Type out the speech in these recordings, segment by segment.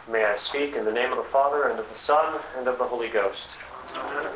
May I speak in the name of the Father, and of the Son, and of the Holy Ghost. Amen.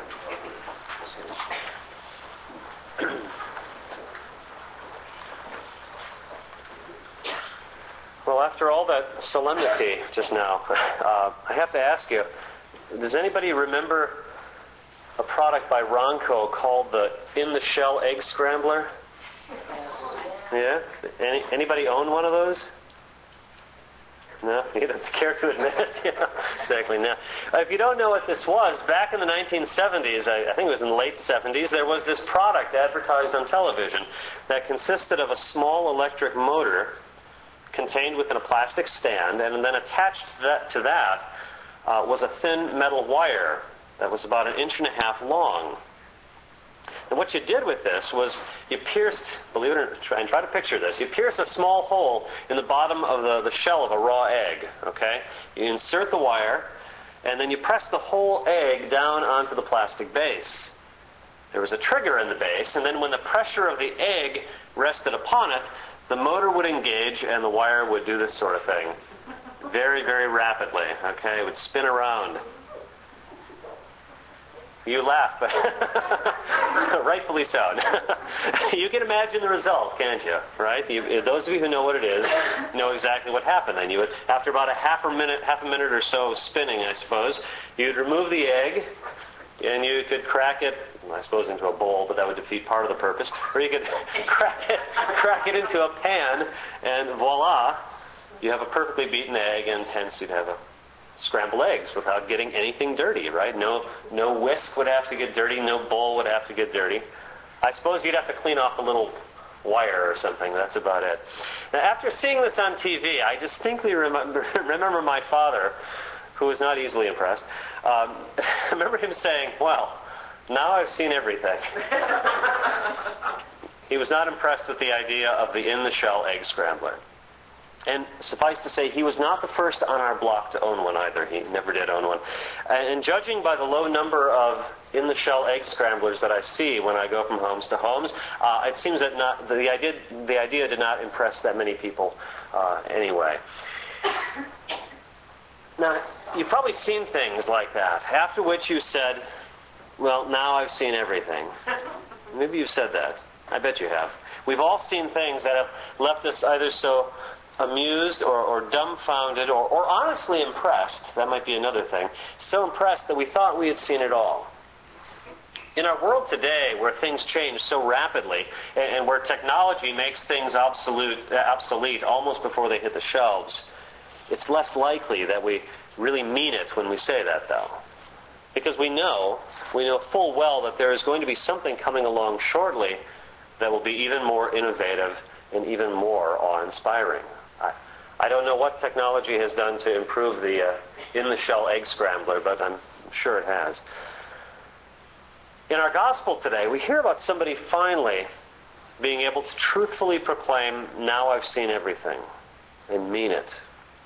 Well, after all that solemnity just now, I have to ask you, does anybody remember a product by Ronco called the In-the-Shell Egg Scrambler? Yeah? Anybody own one of those? No? You don't care to admit it? Yeah, exactly. No. If you don't know what this was, back in the 1970s, I think it was in the late 70s, there was this product advertised on television that consisted of a small electric motor contained within a plastic stand, and then attached to that was a thin metal wire that was about 1.5 inches long. And what you did with this was you pierced, believe it or not, try to picture this, you pierce a small hole in the bottom of the shell of a raw egg, okay? You insert the wire, and then you press the whole egg down onto the plastic base. There was a trigger in the base, and then when the pressure of the egg rested upon it, the motor would engage and the wire would do this sort of thing. Very, very rapidly, okay? It would spin around. You laugh, but rightfully so. You can imagine the result, can't you? Right? Those of you who know what it is know exactly what happened. And you would, after about half a minute or so of spinning, I suppose, you'd remove the egg, and you could crack it, I suppose, into a bowl, but that would defeat part of the purpose. Or you could crack it into a pan, and voila, you have a perfectly beaten egg, and hence you'd have a scrambled eggs without getting anything dirty, right? No whisk would have to get dirty, no bowl would have to get dirty. I suppose you'd have to clean off a little wire or something. That's about it. Now, after seeing this on TV, I distinctly remember my father, who was not easily impressed. I remember him saying, "Well, now I've seen everything." He was not impressed with the idea of the in-the-shell egg scrambler. And suffice to say, he was not the first on our block to own one either. He never did own one. And judging by the low number of in-the-shell egg scramblers that I see when I go from homes to homes, it seems that the idea did not impress that many people anyway. Now, you've probably seen things like that, after which you said, "Well, now I've seen everything." Maybe you've said that. I bet you have. We've all seen things that have left us either so amused or dumbfounded or honestly impressed. That might be another thing. So impressed that we thought we had seen it all. In our world today, where things change so rapidly and where technology makes things obsolete almost before they hit the shelves, it's less likely that we really mean it when we say that, though. Because we know full well that there is going to be something coming along shortly that will be even more innovative and even more awe-inspiring. I don't know what technology has done to improve the in-the-shell egg scrambler, but I'm sure it has. In our gospel today, we hear about somebody finally being able to truthfully proclaim, "Now I've seen everything," and mean it.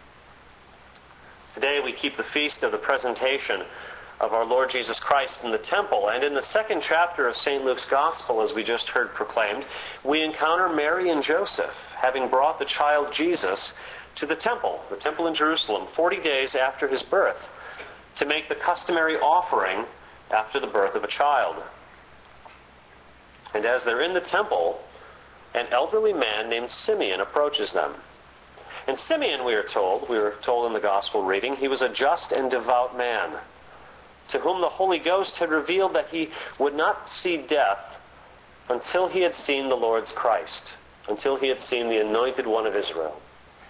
Today we keep the feast of the presentation of our Lord Jesus Christ in the temple. And in the second chapter of St. Luke's Gospel, as we just heard proclaimed, we encounter Mary and Joseph having brought the child Jesus to the temple in Jerusalem, 40 days after his birth, to make the customary offering after the birth of a child. And as they're in the temple, an elderly man named Simeon approaches them. And Simeon, we were told in the Gospel reading, he was a just and devout man, to whom the Holy Ghost had revealed that he would not see death until he had seen the Lord's Christ, until he had seen the Anointed One of Israel.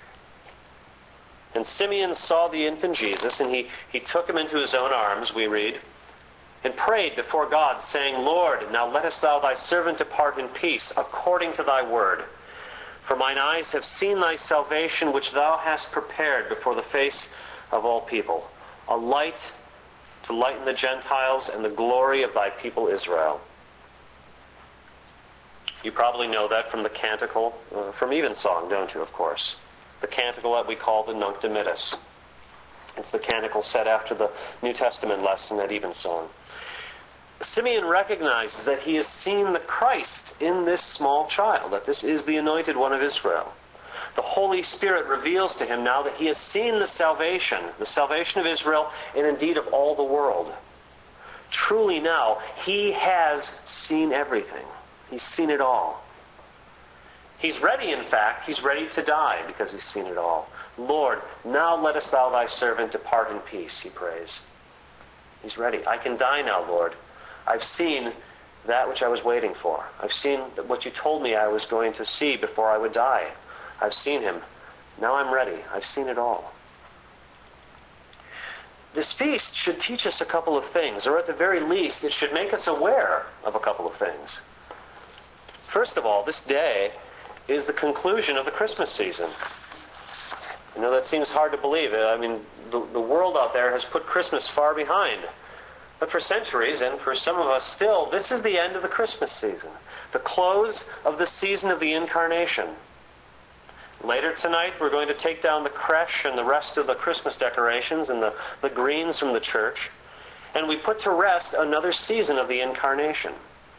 And Simeon saw the infant Jesus, and he took him into his own arms, we read, and prayed before God, saying, "Lord, now lettest thou thy servant depart in peace, according to thy word. For mine eyes have seen thy salvation, which thou hast prepared before the face of all people, a light to lighten the Gentiles and the glory of thy people Israel." You probably know that from the canticle, from Evensong, don't you, of course? The canticle that we call the Nunc Dimittis. It's the canticle said after the New Testament lesson at Evensong. Simeon recognizes that he has seen the Christ in this small child, that this is the Anointed One of Israel. The Holy Spirit reveals to him now that he has seen the salvation of Israel, and indeed of all the world. Truly now, he has seen everything. He's seen it all. He's ready, in fact, he's ready to die because he's seen it all. Lord, now lettest thou thy servant depart in peace, he prays. He's ready. I can die now, Lord. I've seen that which I was waiting for. I've seen what you told me I was going to see before I would die. I've seen him. Now I'm ready. I've seen it all. This feast should teach us a couple of things, or at the very least, it should make us aware of a couple of things. First of all, this day is the conclusion of the Christmas season. I know that seems hard to believe. I mean, the world out there has put Christmas far behind. But for centuries, and for some of us still, this is the end of the Christmas season. The close of the season of the Incarnation. Later tonight, we're going to take down the creche and the rest of the Christmas decorations and the greens from the church. And we put to rest another season of the Incarnation.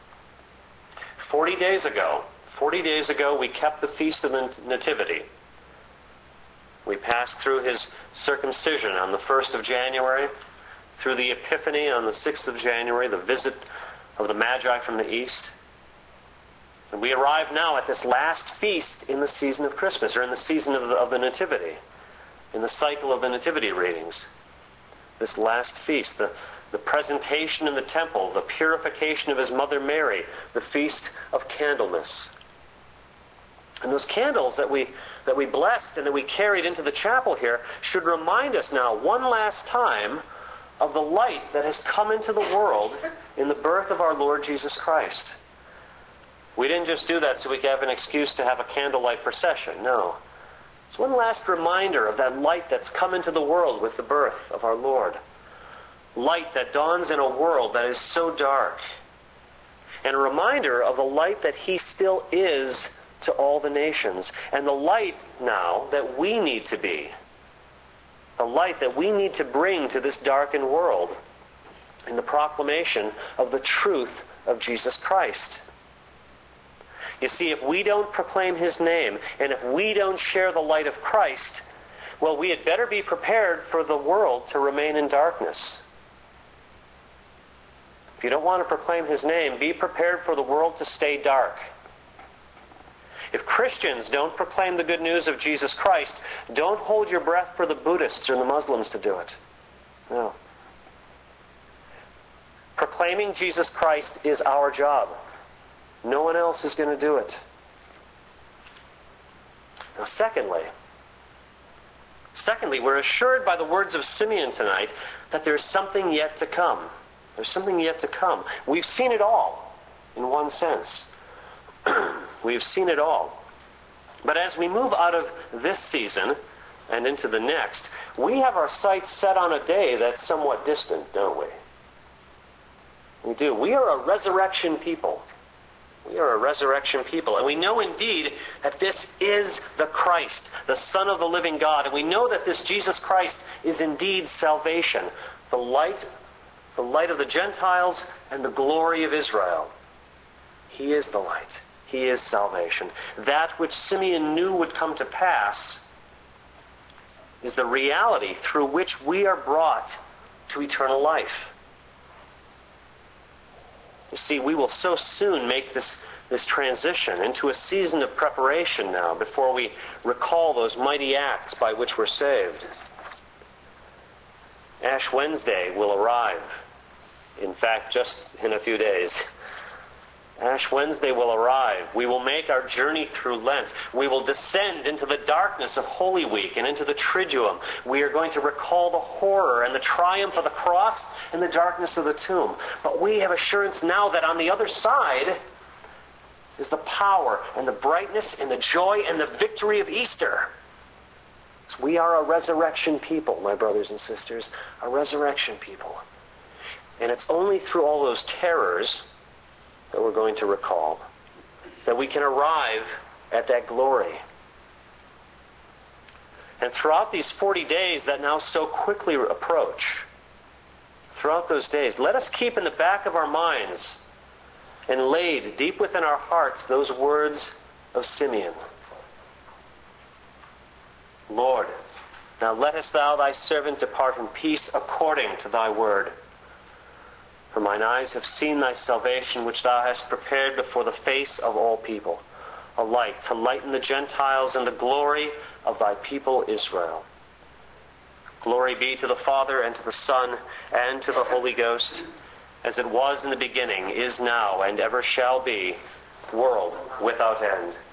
40 days ago, we kept the Feast of the Nativity. We passed through his circumcision on the 1st of January, through the Epiphany on the 6th of January, the visit of the Magi from the east. And we arrive now at this last feast in the season of Christmas, or in the season of the Nativity, in the cycle of the Nativity readings. This last feast, the presentation in the temple, the purification of his mother Mary, the Feast of Candlemas. And those candles that we blessed and that we carried into the chapel here should remind us now, one last time, of the light that has come into the world in the birth of our Lord Jesus Christ. We didn't just do that so we could have an excuse to have a candlelight procession. No. It's one last reminder of that light that's come into the world with the birth of our Lord. Light that dawns in a world that is so dark. And a reminder of the light that he still is to all the nations. And the light now that we need to be. The light that we need to bring to this darkened world in the proclamation of the truth of Jesus Christ. You see, if we don't proclaim his name, and if we don't share the light of Christ, well, we had better be prepared for the world to remain in darkness. If you don't want to proclaim his name, be prepared for the world to stay dark. If Christians don't proclaim the good news of Jesus Christ, don't hold your breath for the Buddhists or the Muslims to do it. No. Proclaiming Jesus Christ is our job. No one else is going to do it. Now, secondly, we're assured by the words of Simeon tonight that there's something yet to come. There's something yet to come. We've seen it all, in one sense. We've seen it all. But as we move out of this season and into the next, we have our sights set on a day that's somewhat distant, don't we? We do. We are a resurrection people. We are a resurrection people. And we know indeed that this is the Christ, the Son of the living God. And we know that this Jesus Christ is indeed salvation, the light of the Gentiles and the glory of Israel. He is the light. He is salvation. That which Simeon knew would come to pass is the reality through which we are brought to eternal life. You see, we will so soon make this transition into a season of preparation now before we recall those mighty acts by which we're saved. Ash Wednesday will arrive. In fact, just in a few days. Ash Wednesday will arrive. We will make our journey through Lent. We will descend into the darkness of Holy Week and into the Triduum. We are going to recall the horror and the triumph of the cross and the darkness of the tomb. But we have assurance now that on the other side is the power and the brightness and the joy and the victory of Easter. So we are a resurrection people, my brothers and sisters, a resurrection people. And it's only through all those terrors that we're going to recall that we can arrive at that glory. And throughout these 40 days that now so quickly approach, throughout those days, let us keep in the back of our minds and laid deep within our hearts those words of Simeon. Lord, now lettest thou thy servant depart in peace according to thy word. For mine eyes have seen thy salvation, which thou hast prepared before the face of all people, a light to lighten the Gentiles and the glory of thy people Israel. Glory be to the Father, and to the Son, and to the Holy Ghost, as it was in the beginning, is now, and ever shall be, world without end.